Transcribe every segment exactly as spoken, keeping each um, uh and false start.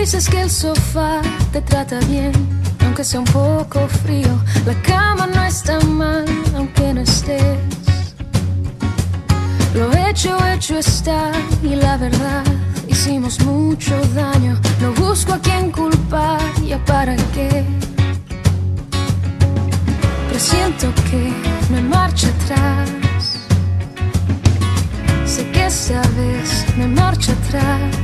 dices que el sofá te trata bien, aunque sea un poco frío. La cama no está mal, aunque no estés. Lo hecho, hecho está, y la verdad, hicimos mucho daño. No busco a quién culpar, ya para qué. Presiento que no hay marcha atrás. Sé que esta vez no hay marcha atrás.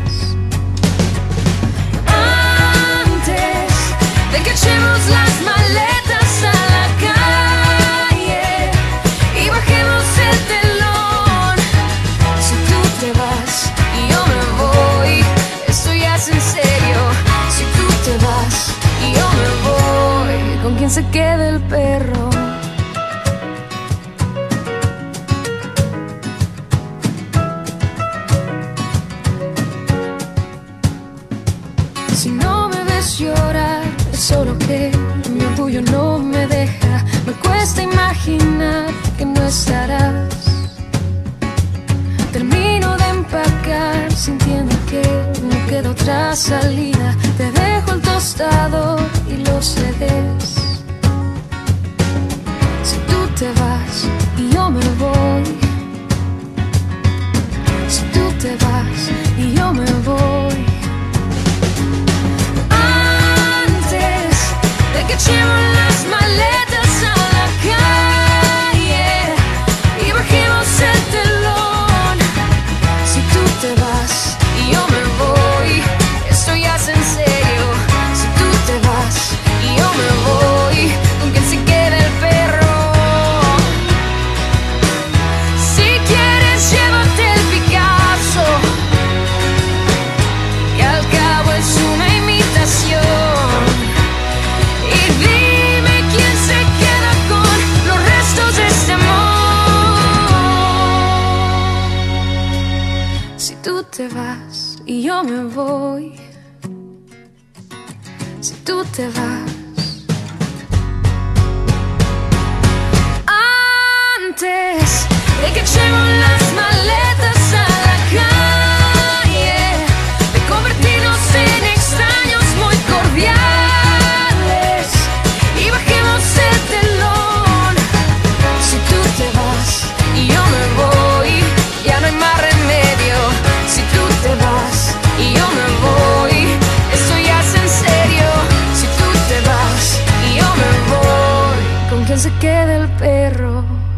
Antes de que echemos las maletas a la calle y bajemos el telón, si tú te vas y yo me voy, esto ya es en serio. Si tú te vas y yo me voy, ¿con quién se queda el perro? Si no me ves llorar, es solo que mi orgullo no me deja. Me cuesta imaginar que no estarás. Termino de empacar, sintiendo que no queda otra salida. Te dejo el tostador y los C Ds. Si tú te vas y yo me voy, si tú te vas y yo me voy, que echemos las maletas a la calle y bajemos el telón. Si tú te vas y yo me voy, esto ya es en serio. Si tú te vas y yo me voy, ¿con quién se queda el perro? Si quieres llévate el Picasso, que al cabo es una imitación. Tú te vas y yo me voy. Si tú te vas, antes de que echemos las maletas a la calle, de convertirnos en extraños muy cordiales y bajemos el telón. Si tú te vas y yo me voy, ya no hay más remedio. Si tú te vas y yo me voy, esto ya es en serio. Si tú te vas y yo me voy, ¿con quién se queda el perro?